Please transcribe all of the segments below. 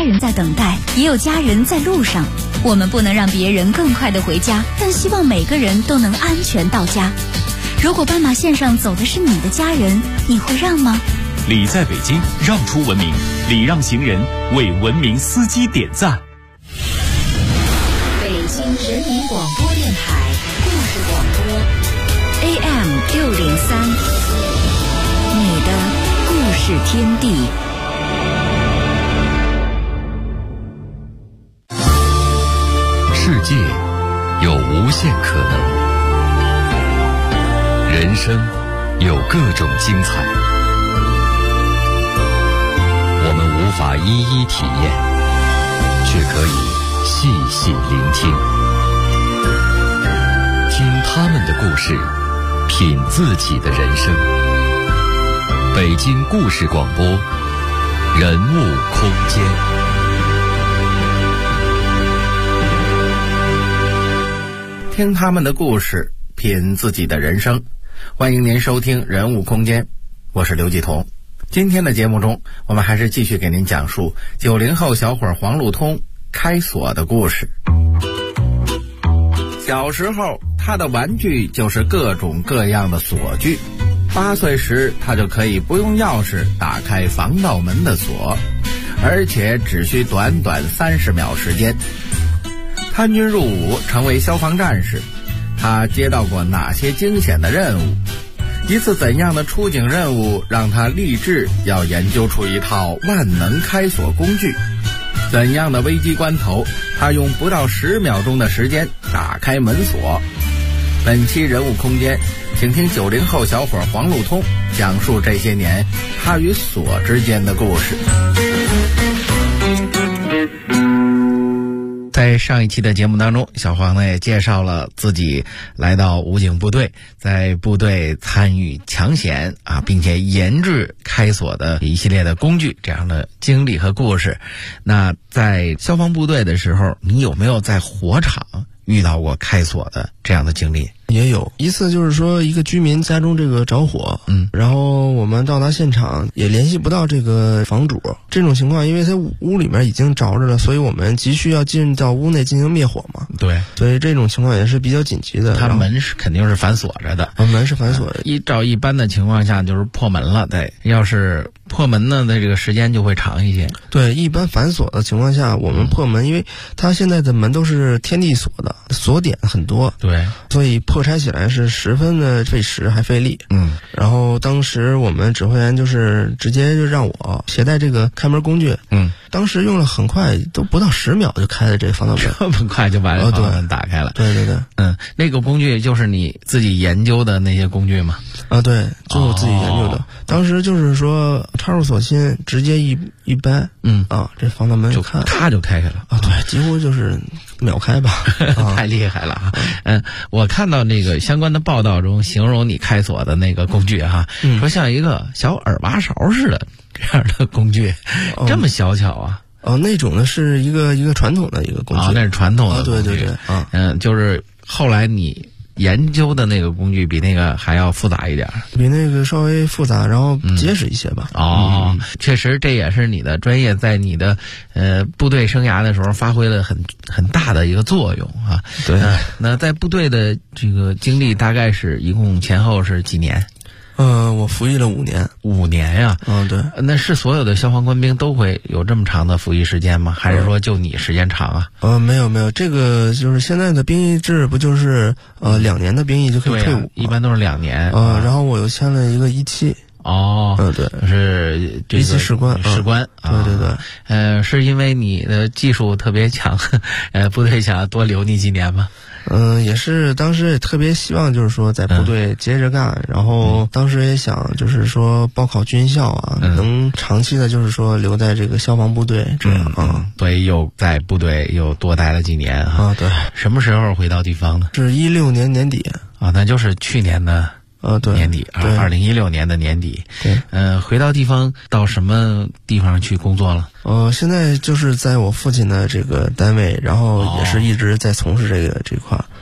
人在等待，也有家人在路上。我们不能让别人更快地回家，但希望每个人都能安全到家。如果斑马线上走的是你的家人，你会让吗？ 礼在北京，让出文明，礼让行人，为文明司机点赞。 北京人民广播电台故事广播 AM603，你的故事天地。 世界有无限可能，人生有各种精彩，我们无法一一体验，却可以细细聆听，听他们的故事，品自己的人生。北京故事广播，人物空间。 听他们的故事，品自己的人生。欢迎您收听人物空间，我是刘继彤。今天的节目中，我们还是继续给您讲述90后小伙黄路通开锁的故事。小时候，他的玩具就是各种各样的锁具。8岁时，他就可以不用钥匙打开防盗门的锁，而且只需短短30秒时间。参军入伍，成为消防战士，他接到过哪些惊险的任务？一次怎样的出警任务让他立志要研究出一套万能开锁工具？怎样的危机关头，他用不到10秒钟的时间打开门锁？本期人物空间，请听90后小伙黄路通讲述这些年他与锁之间的故事。 在上一期的节目当中，小黄呢也介绍了自己来到武警部队，在部队参与抢险并且研制开锁的一系列的工具这样的经历和故事。那在消防部队的时候，你有没有在火场遇到过开锁的这样的经历？ 也有一次，就是说一个居民家中这个着火，然后我们到达现场也联系不到这个房主。这种情况，因为他屋里面已经着着了，所以我们急需要进到屋内进行灭火嘛。对，所以这种情况也是比较紧急的。 他门是肯定是反锁着的， 门是反锁的。 依照一般的情况下就是破门了，对，要是破门呢，那这个时间就会长一些。 对，一般反锁的情况下，我们破门，因为它现在的门都是天地锁的，锁点很多， 对， 所以破拆起来是十分的费时还费力。然后当时我们指挥员就是直接就让我携带这个开门工具。当时用了很快，都不到10秒就开了这防盗门， 这么快就把防盗门打开了。 对对对， 那个工具就是你自己研究的那些工具吗？ 对，就是我自己研究的。当时就是说插入锁芯，直接一掰，这防盗门就咔就开开了。 对，几乎就是秒开吧。 太厉害了我看到那个相关的报道中形容你开锁的那个工具说像一个小耳挖勺似的这样的工具，这么小巧啊。 那种呢是一个传统的一个工具。 那是传统的工具。 对对对。 就是后来你研究的那个工具比那个还要复杂一点， 比那个稍微复杂，然后结实一些吧。 确实这也是你的专业在你的部队生涯的时候发挥了很大的一个作用啊。 对。 那在部队的这个经历大概是一共前后是几年？ 我服役了5年。 5年呀？ 对。 那是所有的消防官兵都会有这么长的服役时间吗？还是说就你时间长啊？ 没有，这个就是现在的兵役制不就是2年的兵役就可以退伍？ 一般都是2年。 然后我又签了一个1期。对， 是这个 1期士官。 士官。 对对对。 是因为你的技术特别强，部队想多留你几年吗？ 也是当时也特别希望就是说在部队接着干，然后当时也想就是说报考军校能长期的就是说留在这个消防部队这样所以又在部队又多待了几年对。 什么时候回到地方呢？ 是16年年底那就是去年的对， 年底2016年的年底。 对。 回到地方到什么地方去工作了？ 现在就是在我父亲的这个单位，然后也是一直在从事这块。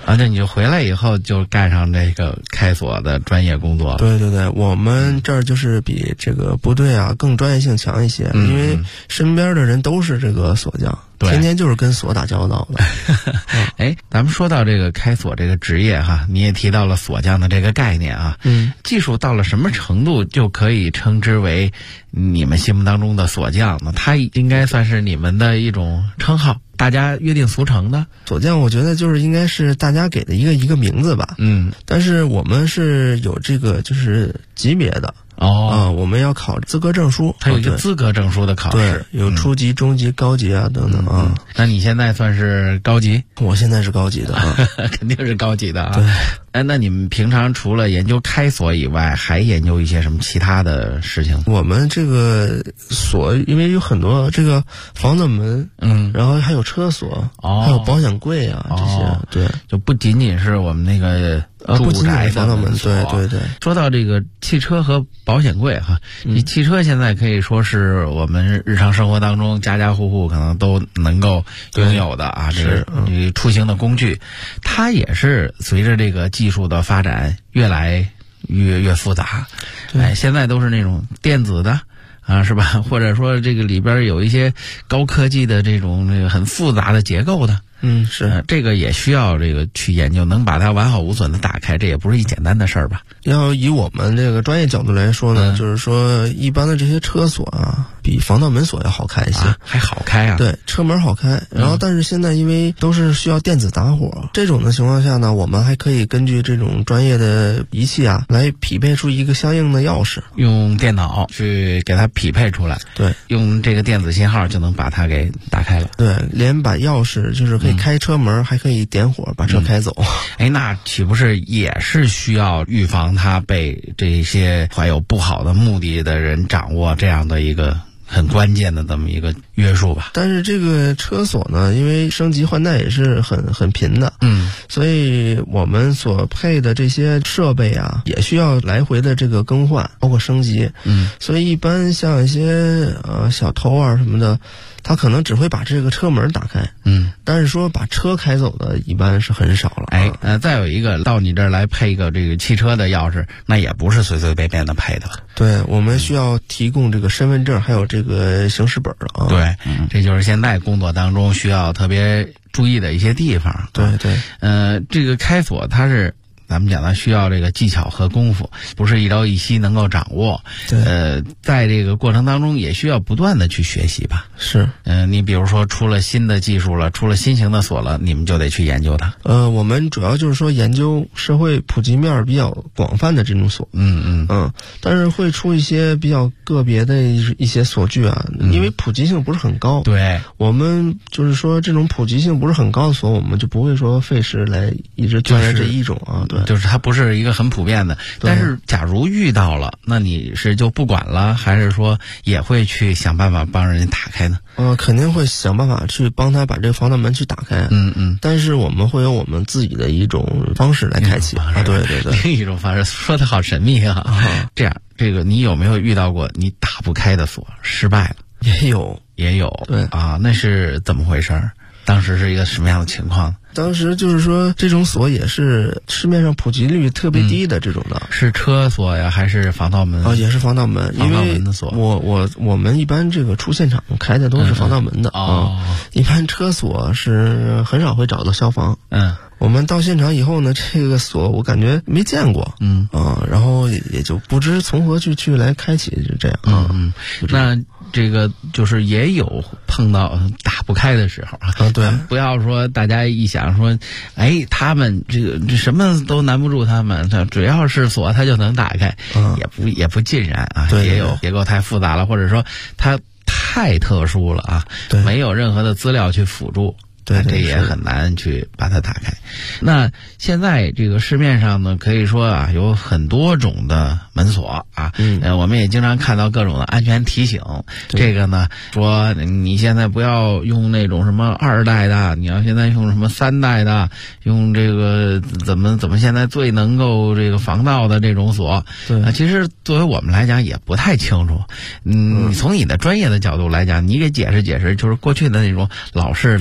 啊，那你就回来以后就干上这个开锁的专业工作了。 对对对，我们这儿就是比这个部队啊更专业性强一些，因为身边的人都是这个锁匠，天天就是跟锁打交道的。 哎，咱们说到这个开锁这个职业哈，你也提到了锁匠的这个概念啊。技术到了什么程度就可以称之为你们心目当中的锁匠呢？它应该算是你们的一种称号，大家约定俗成的。 锁匠我觉得就是应该是大家给的一个名字吧。但是我们是有这个就是级别的。我们要考资格证书， 它有一个资格证书的考试， 对，有初级、中级、高级啊等等啊。 那你现在算是高级？ 我现在是高级的啊， 肯定是高级的啊。 对。 哎，那你们平常除了研究开锁以外，还研究一些什么其他的事情？ 我们这个锁，因为有很多这个防盗门，然后还有车锁，还有保险柜啊这些，对， 就不仅仅是我们那个不仅仅是防盗门，对对对。 说到这个汽车和保险柜哈，你汽车现在可以说是我们日常生活当中家家户户可能都能够拥有的啊，这个出行的工具，它也是随着这个技术的发展越来越复杂。哎，现在都是那种电子的啊，是吧？或者说这个里边有一些高科技的这种很复杂的结构的。 是这个也需要这个去研究，能把它完好无损的打开，这也不是一简单的事儿吧？ 要以我们这个专业角度来说呢，就是说一般的这些车锁啊，比防盗门锁要好开一些， 还好开啊？ 对，车门好开。然后，但是现在因为都是需要电子打火，这种的情况下呢，我们还可以根据这种专业的仪器啊，来匹配出一个相应的钥匙， 用电脑去给它匹配出来。 对， 用这个电子信号就能把它给打开了。 对，连把钥匙就是可以开车门，还可以点火把车开走。 哎，那岂不是也是需要预防它被这些怀有不好的目的的人掌握这样的一个很关键的这么一个约束吧？ 但是这个车锁呢，因为升级换代也是很频的，所以我们所配的这些设备啊，也需要来回的这个更换，包括升级。所以一般像一些小偷啊什么的，他可能只会把这个车门打开，但是说把车开走的一般是很少了。 哎，再有一个到你这儿来配一个这个汽车的钥匙，那也不是随随便便的配的。 对，我们需要提供这个身份证，还有这个行驶本啊。 对，这就是现在工作当中需要特别注意的一些地方。 对对， 这个开锁它是。咱们讲的需要这个技巧和功夫，不是一朝一夕能够掌握。 对， 在这个过程当中也需要不断的去学习吧。 是， 你比如说出了新的技术了，出了新型的锁了，你们就得去研究它。 我们主要就是说研究社会普及面比较广泛的这种锁。但是会出一些比较个别的一些锁具啊，因为普及性不是很高。 对， 我们就是说这种普及性不是很高的锁，我们就不会说费时来一直钻研这一种啊。对。 就是它不是一个很普遍的，但是假如遇到了，那你是就不管了，还是说也会去想办法帮人打开呢？ 肯定会想办法去帮他把这个防盗门去打开。但是我们会有我们自己的一种方式来开启啊。对对对， 另一种方式，说的好神秘啊。这样，这个你有没有遇到过你打不开的锁失败了？ 也有。 对啊，那是怎么回事？当时是一个什么样的情况？ 当时就是说这种锁也是市面上普及率特别低的这种的。 是车锁呀还是防盗门？ 也是防盗门。 防盗门的锁。 我们一般这个出现场开的都是防盗门的。一般车锁是很少会找到消防。我们到现场以后呢，这个锁我感觉没见过。然后也就不知从何去来开启，就这样。 那这个就是也有碰到打不开的时候啊。 对， 不要说大家一想说，哎，他们这什么都难不住他们，只要是锁他就能打开，也不尽然啊。 对， 也有结构太复杂了，或者说它太特殊了啊，没有任何的资料去辅助。 对， 这也很难去把它打开。那现在这个市面上呢，可以说啊，有很多种的门锁啊。我们也经常看到各种的安全提醒。这个呢，说你现在不要用那种什么2代的，你要现在用什么3代的，用这个怎么现在最能够这个防盗的这种锁。 对， 其实作为我们来讲也不太清楚。从你的专业的角度来讲，你给解释解释，就是过去的那种老式的，还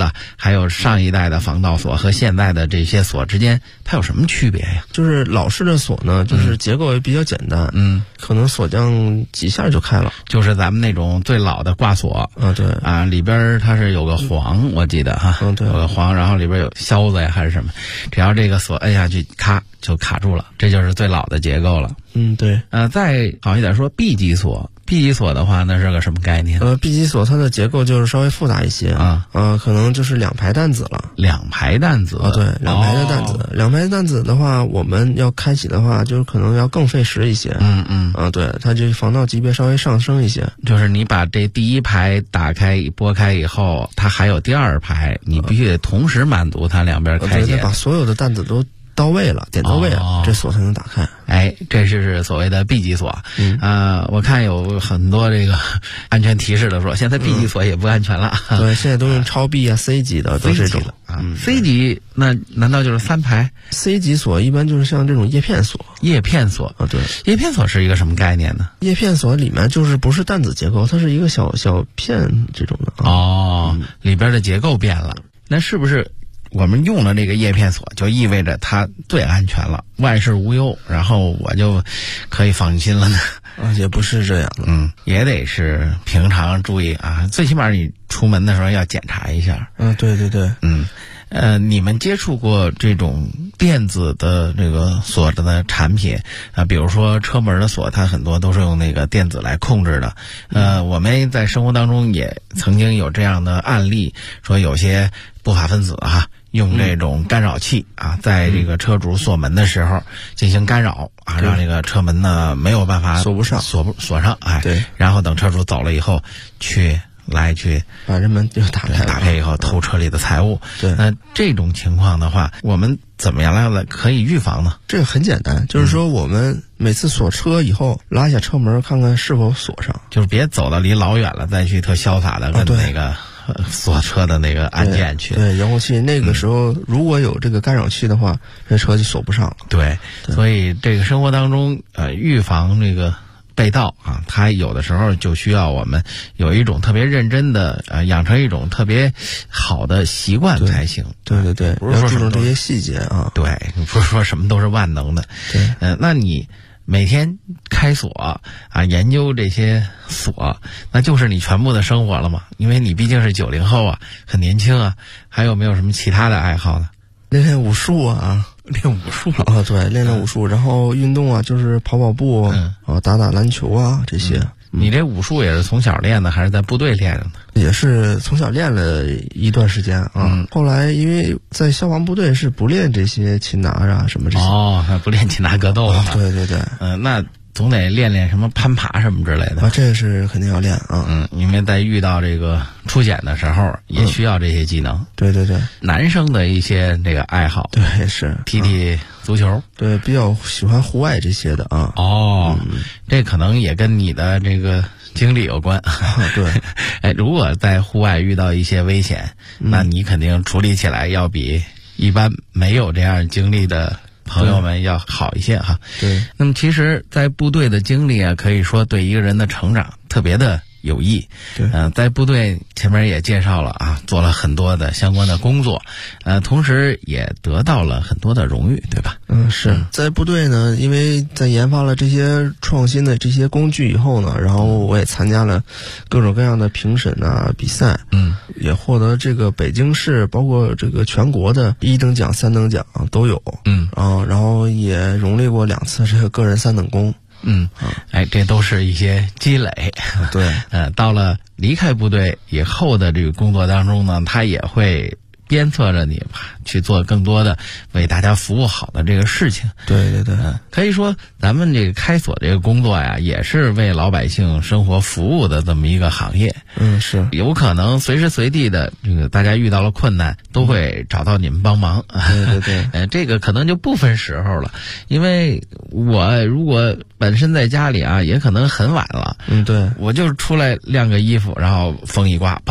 还有上一代的防盗锁和现在的这些锁之间，它有什么区别呀？ 就是老式的锁呢，就是结构也比较简单，可能锁匠几下就开了， 就是咱们那种最老的挂锁对啊，里边它是有个簧，我记得哈， 对， 有个簧，然后里边有销子呀还是什么，只要这个锁摁下去，咔就卡住了，这就是最老的结构了。 对。 再好一点说 B 级锁。B 级锁的话，那是个什么概念 ？B 级锁它的结构就是稍微复杂一些可能就是2排弹子了。 2排弹子对，2排的弹子。2排弹子的话，我们要开启的话，就是可能要更费时一些。对，它就防盗级别稍微上升一些。 就是你把这第1排打开拨开以后，它还有第2排，你必须得同时满足它两边开解。 把所有的弹子都到位了，点到位了，这锁才能打开。 这是所谓的 B 级锁。我看有很多这个安全提示的说，现在 B 级锁也不安全了。 对，现在都用超 B 啊、C 级的，都是这种 C 级那难道就是3排 ？C 级锁一般就是像这种叶片锁。 叶片锁对， 叶片锁是一个什么概念呢？ 叶片锁里面就是不是弹子结构，它是一个小片这种的。 里边的结构变了，那是不是？我们用了这个叶片锁，就意味着它最安全了，万事无忧，然后我就可以放心了呢？ 也不是这样的。 也得是平常注意啊，最起码你出门的时候要检查一下。 对对对。 你们接触过这种电子的这个锁的产品啊？比如说车门的锁，它很多都是用那个电子来控制的。我们在生活当中也曾经有这样的案例，说有些不法分子用这种干扰器在这个车主锁门的时候进行干扰让这个车门呢没有办法锁上， 对， 然后等车主走了以后去把这门就打开以后偷车里的财物。 对， 那这种情况的话，我们怎么样来可以预防呢？ 这个很简单，就是说我们每次锁车以后拉下车门看看是否锁上， 就是别走到离老远了再去特潇洒的跟那个锁车的那个按键去。 对，遥控器那个时候如果有这个干扰器的话，这车就锁不上了。 对，所以这个生活当中预防这个被盗它有的时候就需要我们有一种特别认真的养成一种特别好的习惯才行。 对对对， 不是说注重这些细节对，不是说什么都是万能的。 对， 那你每天开锁研究这些锁，那就是你全部的生活了嘛？因为你毕竟是90后很年轻还有没有什么其他的爱好呢？ 练武术练武术对，练武术，然后运动就是跑步打篮球这些。 你这武术也是从小练的，还是在部队练的呢？ 也是从小练了一段时间后来因为在消防部队是不练这些擒拿什么这些不练擒拿格斗对对对。 那总得练练什么攀爬什么之类的这是肯定要练因为在遇到这个出险的时候也需要这些技能。 对对对， 男生的一些这个爱好， 对，是踢足球， 对，比较喜欢户外这些的这可能也跟你的这个经历有关对。 如果在户外遇到一些危险，那你肯定处理起来要比一般没有这样经历的朋友们要好一些对， 那么其实在部队的经历可以说对一个人的成长特别的有益。 对， 在部队前面也介绍了做了很多的相关的工作，同时也得到了很多的荣誉，对吧？ 是在部队呢，因为在研发了这些创新的这些工具以后呢，然后我也参加了各种各样的评审比赛，也获得这个北京市包括这个全国的1等奖、3等奖都有，然后也荣立过2次这个个人3等功。 这都是一些积累。 对， 到了离开部队以后的这个工作当中呢，他也会鞭策着你去做更多的为大家服务好的这个事情。 对对对， 可以说咱们这个开锁这个工作也是为老百姓生活服务的这么一个行业。 是有可能随时随地的这个大家遇到了困难都会找到你们帮忙。 对对对， 这个可能就不分时候了，因为我如果本身在家里也可能很晚了， 对， 我就是出来晾个衣服，然后风一刮，梆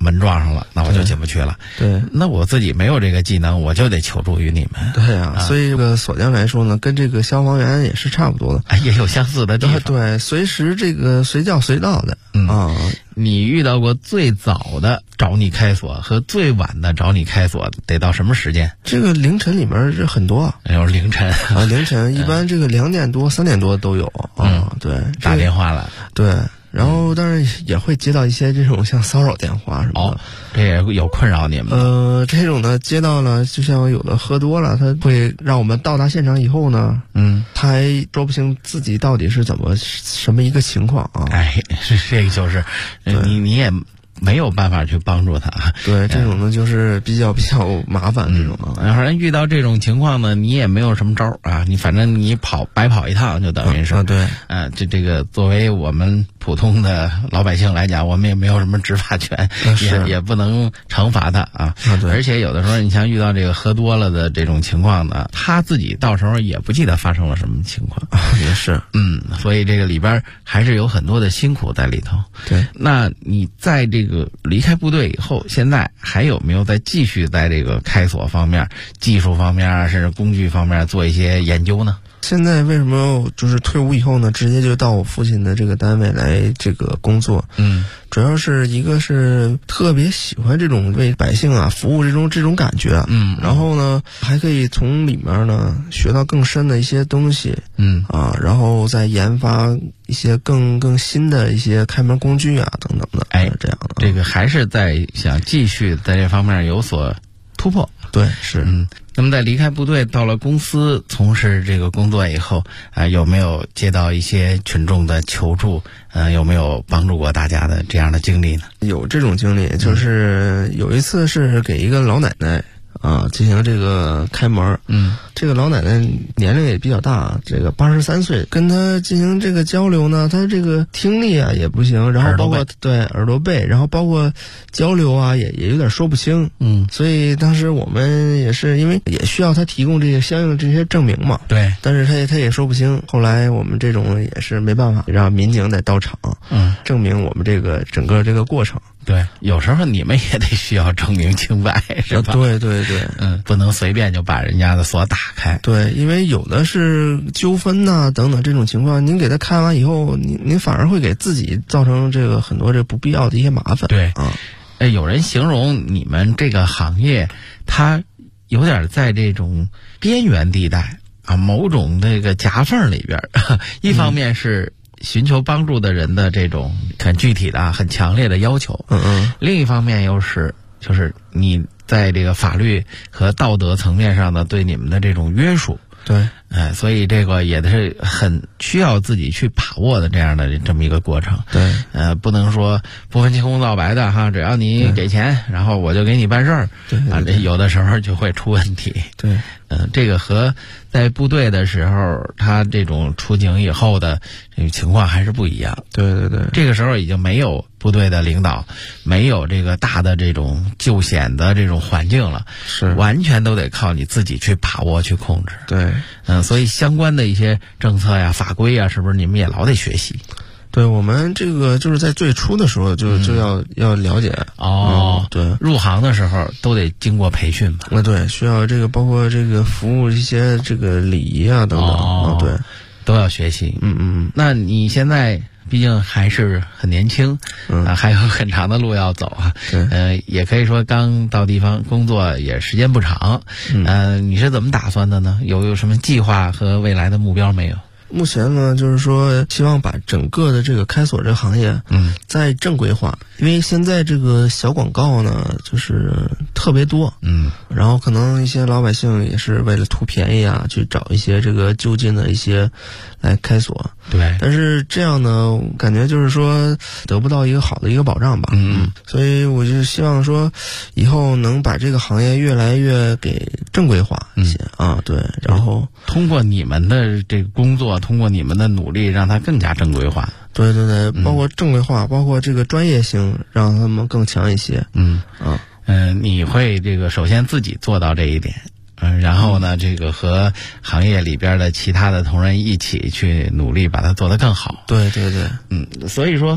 门撞上了，那我就进不去了。 对， 那我自己没有这个技能，我就得求助于你们。 对啊，所以这个锁匠来说呢，跟这个消防员也是差不多的， 也有相似的地方。 对，随时这个随叫随到的。 你遇到过最早的找你开锁和最晚的找你开锁得到什么时间？ 这个凌晨里面是很多， 有凌晨啊，凌晨一般这个2点多、3点多都有对， 打电话了， 对。然后当然也会接到一些这种像骚扰电话什么的， 这也有困扰你们。 这种呢接到了，就像有的喝多了，他会让我们到达现场以后呢，他还说不清自己到底是什么一个情况啊。 这个就是你也没有办法去帮助他。 对，这种呢就是比较麻烦这种啊。 然后遇到这种情况呢，你也没有什么招啊，你反正你白跑一趟就等于是。 对， 这个作为我们普通的老百姓来讲，我们也没有什么执法权，也不能惩罚他啊。 对， 而且有的时候你像遇到这个喝多了的这种情况呢，他自己到时候也不记得发生了什么情况。 也是， 所以这个里边还是有很多的辛苦在里头。 对， 那你在这个离开部队以后，现在还有没有再继续在这个开锁方面、技术方面甚至工具方面做一些研究呢？ 现在为什么就是退伍以后呢，直接就到我父亲的这个单位来这个工作？主要是一个是特别喜欢这种为百姓服务这种感觉，然后呢还可以从里面呢学到更深的一些东西，然后再研发一些更新的一些开门工具等等的，这样的。 这个还是在想继续在这方面有所突破。 对，是。 那么在离开部队到了公司从事这个工作以后，有没有接到一些群众的求助？有没有帮助过大家的这样的经历呢？ 有这种经历，就是有一次是给一个老奶奶进行这个开门。这个老奶奶年龄也比较大，这个83岁，跟她进行这个交流呢，她这个听力也不行，然后包括耳朵背，然后包括交流也有点说不清。所以当时我们也是因为也需要她提供这些相应的这些证明嘛。 对， 但是她也说不清。后来我们这种也是没办法，让民警得到场，证明我们这个整个这个过程。 对，有时候你们也得需要证明清白，是吧？ 对， 不能随便就把人家的锁打开。 对，因为有的是纠纷等等这种情况，您给他开完以后，您反而会给自己造成这个很多这不必要的一些麻烦。 对有人形容你们这个行业，它有点在这种边缘地带某种这个夹缝里边，一方面是寻求帮助的人的这种很具体的很强烈的要求，另一方面又是就是你在这个法律和道德层面上的对你们的这种约束。 对， 所以这个也是很需要自己去把握的这么一个过程。 对， 不能说不分青红皂白的只要你给钱，然后我就给你办事儿。 对， 这有的时候就会出问题。 对， 这个和在部队的时候他这种出警以后的这个情况还是不一样。 对， 这个时候已经没有部队的领导，没有这个大的这种救险的这种环境了， 是完全都得靠你自己去把握去控制。 对， 所以相关的一些政策法规是不是你们也老得学习？ 对，我们这个就是在最初的时候就要了解。对， 入行的时候都得经过培训吧？ 对，需要这个包括这个服务一些这个礼仪等等。对， 都要学习。那你现在毕竟还是很年轻，还有很长的路要走也可以说刚到地方工作也时间不长。你是怎么打算的呢？有什么计划和未来的目标没有？ 目前呢，就是说希望把整个的这个开锁这个行业，再正规化，因为现在这个小广告呢，就是特别多，然后可能一些老百姓也是为了图便宜去找一些这个就近的一些来开锁， 对， 但是这样呢，感觉就是说得不到一个好的一个保障吧，所以我就希望说，以后能把这个行业越来越给正规化一些对，然后通过你们的这个工作。通过你们的努力让它更加正规化。 对，包括正规化，包括这个专业性让他们更强一些。 你会这个首先自己做到这一点，然后呢这个和行业里边的其他的同仁一起去努力把它做得更好。 对， 所以说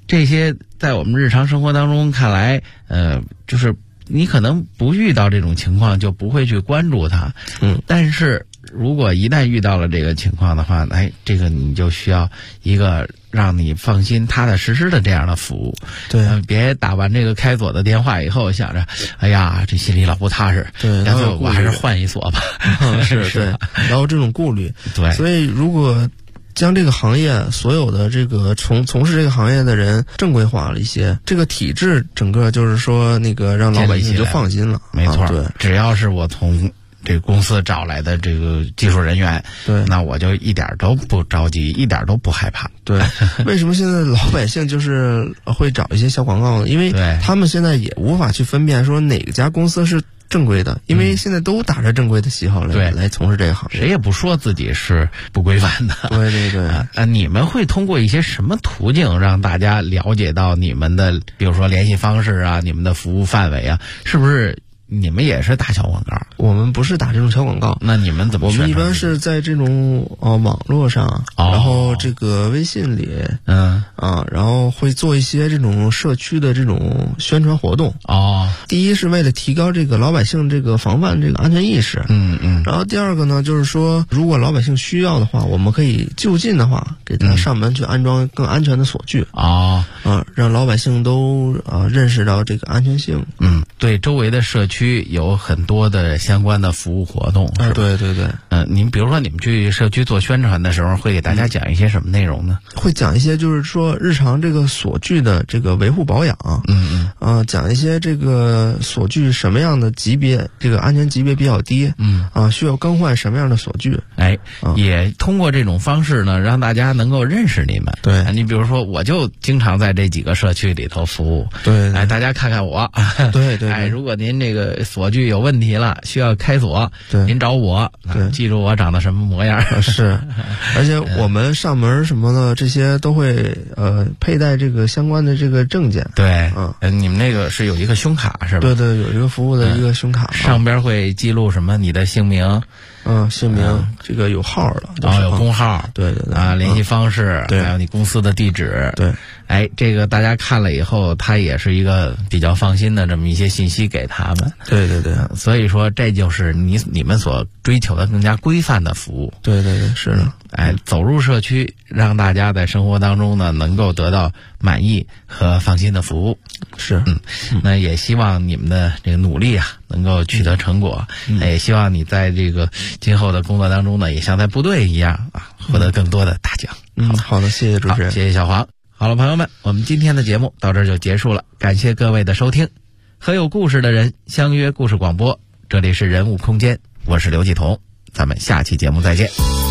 这些在我们日常生活当中看来，就是你可能不遇到这种情况就不会去关注它，但是如果一旦遇到了这个情况的话，这个你就需要一个让你放心踏踏实实的这样的服务。 对， 别打完这个开锁的电话以后想着，哎呀，这心里老不踏实， 对， 干脆我还是换一锁吧。 是，对，然后这种顾虑， 对， 所以如果将这个行业所有的这个从事这个行业的人正规化了一些，这个体制整个就是说那个让老百姓就放心了。 没错， 对， 只要是我从这个公司找来的这个技术人员， 对， 那我就一点都不着急，一点都不害怕。 对，为什么现在老百姓就是会找一些小广告呢？因为他们现在也无法去分辨说哪家公司是正规的，因为现在都打着正规的旗号来从事这个行业， 谁也不说自己是不规范的。 对对对。 你们会通过一些什么途径让大家了解到你们的，比如说联系方式啊，你们的服务范围啊，是不是？你们也是打小广告？ 我们不是打这种小广告。 那你们怎么宣传？ 我们一般是在这种网络上，然后这个微信里，然后会做一些这种社区的这种宣传活动。第一是为了提高这个老百姓这个防范这个安全意识。然后第二个呢，就是说如果老百姓需要的话，我们可以就近的话给他上门去安装更安全的锁具。让老百姓都认识到这个安全性。 对周围的社区有很多的相关的服务活动。 对对对。 您比如说你们去社区做宣传的时候，会给大家讲一些什么内容呢？ 会讲一些就是说日常这个锁具的这个维护保养。讲一些这个锁具什么样的级别，这个安全级别比较低。需要更换什么样的锁具。也通过这种方式呢，让大家能够认识你们。 对， 你比如说我就经常在这几个社区里头服务。 对， 大家看看我。 对对。 如果您这个锁具有问题了，需要开锁，您找我。记住我长得什么模样。 是，而且我们上门什么的这些都会佩戴这个相关的这个证件。 对，你们那个是有一个胸卡是吧？ 对对，有一个服务的一个胸卡， 上边会记录什么？你的姓名。 姓名这个有号的， 有工号， 对对对， 联系方式， 对， 还有你公司的地址， 对， 这个大家看了以后，它也是一个比较放心的这么一些信息给他们， 对对对， 所以说这就是你们所追求的更加规范的服务， 对对对，是的， 走入社区，让大家在生活当中呢能够得到满意和放心的服务， 是， 那也希望你们的这个努力啊能够取得成果，也希望你在这个今后的工作当中呢，也像在部队一样获得更多的大奖。 好的，谢谢主持人， 谢谢小黄。好了，朋友们，我们今天的节目到这儿就结束了，感谢各位的收听。和有故事的人相约故事广播，这里是人物空间，我是刘继彤，咱们下期节目再见。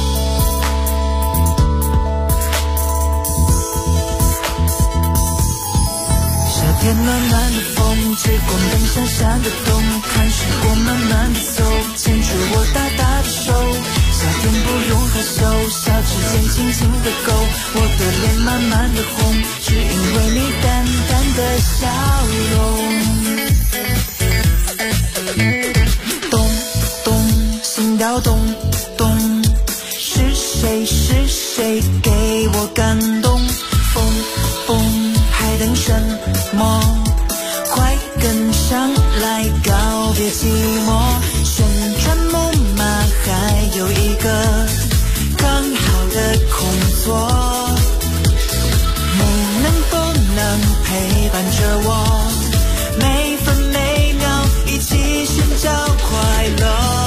天暖暖的风，追光灯闪闪的洞，看时光慢慢的走，牵住我大大的手。夏天不用害羞，小指尖轻轻的勾，我的脸慢慢的红，只因为你淡淡的笑容。咚咚，心跳咚咚，是谁给我感动？风风，还等什么？快跟上来告别寂寞，旋转木马还有一个刚好的空座，你能不能陪伴着我，每分每秒一起寻找快乐。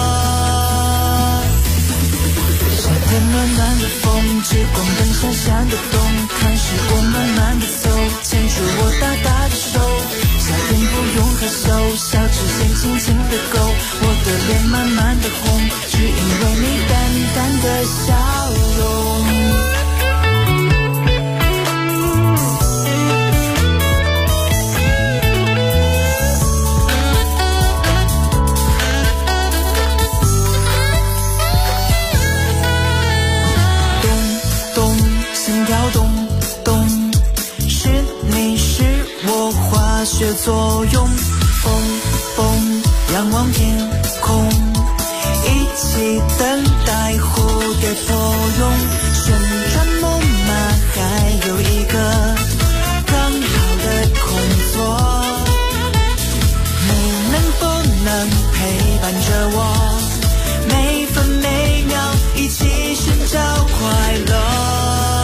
夏天暖暖的风，追光灯闪闪的洞，看时光慢慢的走，牵住我大大的手。夏天不用害羞，小指尖轻轻的勾，我的脸慢慢的红，只因为你淡淡的笑容。化学作用，风风仰望天空，一起等待蝴蝶作用，旋转木马还有一个陪伴着我，每分每秒一起寻找快乐。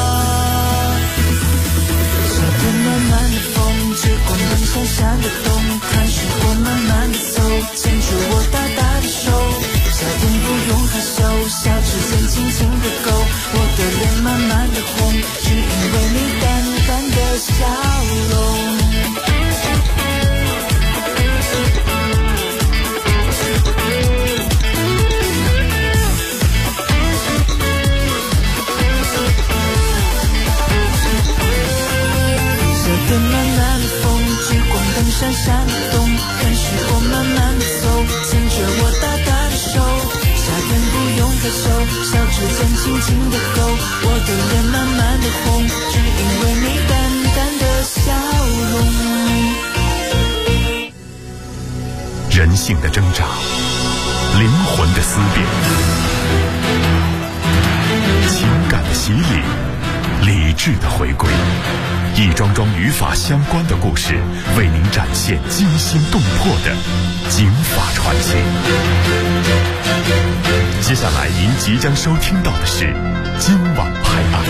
夏天暖暖的风，聚光灯闪闪的动，看时光慢慢的走，牵住我大大的手。夏天不用害羞，小指尖轻轻的勾，我的脸慢慢的红，只因为你淡淡的笑容。暖暖的风，聚光灯闪闪的动，看时光慢慢的走，牵着我大大的手。夏天不用害羞，小指尖轻轻的勾，我的脸慢慢的红，只因为你淡淡的笑容。 人性的挣扎，灵魂的思辨，情感的洗礼，理智的回归，一桩桩与法相关的故事，为您展现惊心动魄的警法传奇。接下来您即将收听到的是今晚拍案。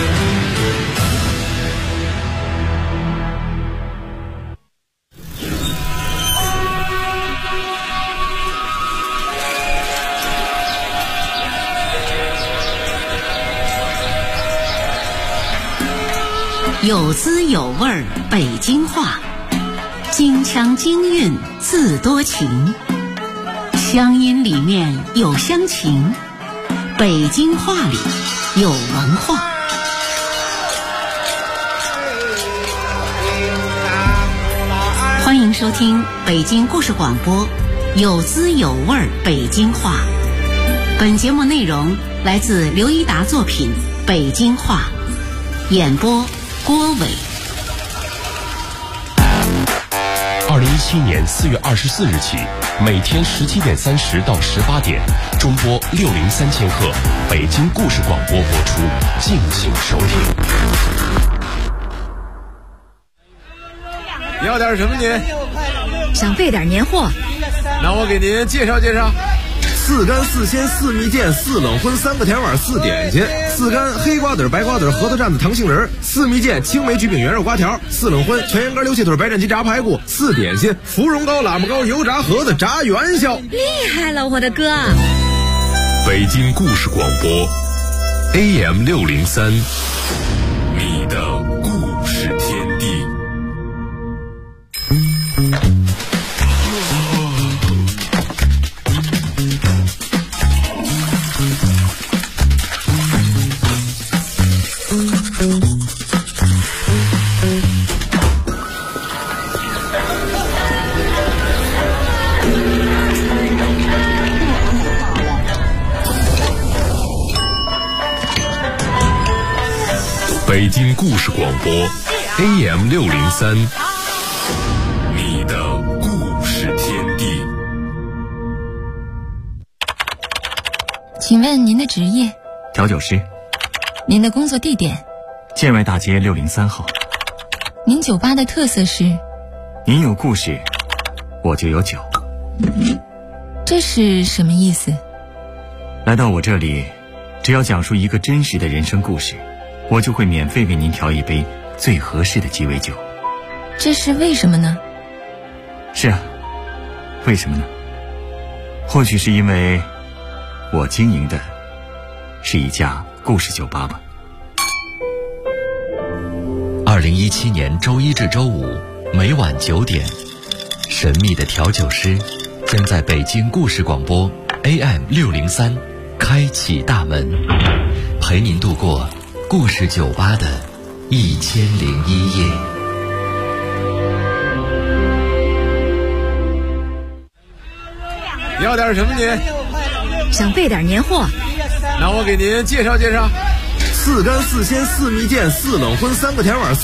有滋有味儿北京话，京腔京韵自多情，乡音里面有乡情，北京话里有文化。欢迎收听北京故事广播有滋有味儿北京话。本节目内容来自刘一达作品《北京话》，演播郭伟。 2017年4月24日起，每天17点30到18点，中波603千赫北京故事广播播出，敬请收听。 要点什么您？ 想备点年货， 那我给您介绍介绍。4干4鲜4蜜饯4冷荤3个甜碗4点心，4干黑瓜子白瓜子核桃蘸子糖杏仁，4蜜饯青梅焗饼圆肉瓜条，4冷荤全羊肝溜蟹腿白斩鸡炸排骨，4点心芙蓉糕喇嘛糕油炸盒子炸元宵。 厉害了我的哥！ 北京故事广播 AM 603，你的故事天地。北京故事广播 AM 603，你的故事天地。 请问您的职业？ 调酒师。 您的工作地点？ 建外大街603号。 您酒吧的特色是？ 您有故事，我就有酒。 这是什么意思？ 来到我这里，只要讲述一个真实的人生故事，我就会免费为您调一杯最合适的鸡尾酒。 这是为什么呢？ 是啊，为什么呢？或许是因为我经营的是一家故事酒吧吧。 2017年周一至周五每晚9点，神秘的调酒师将在北京故事广播 AM 603开启大门，陪您度过故事酒吧的1001夜。 要点什么您？ 想备点年货， 那我给您介绍介绍。4干4鲜4蜜饯4冷荤3个甜碗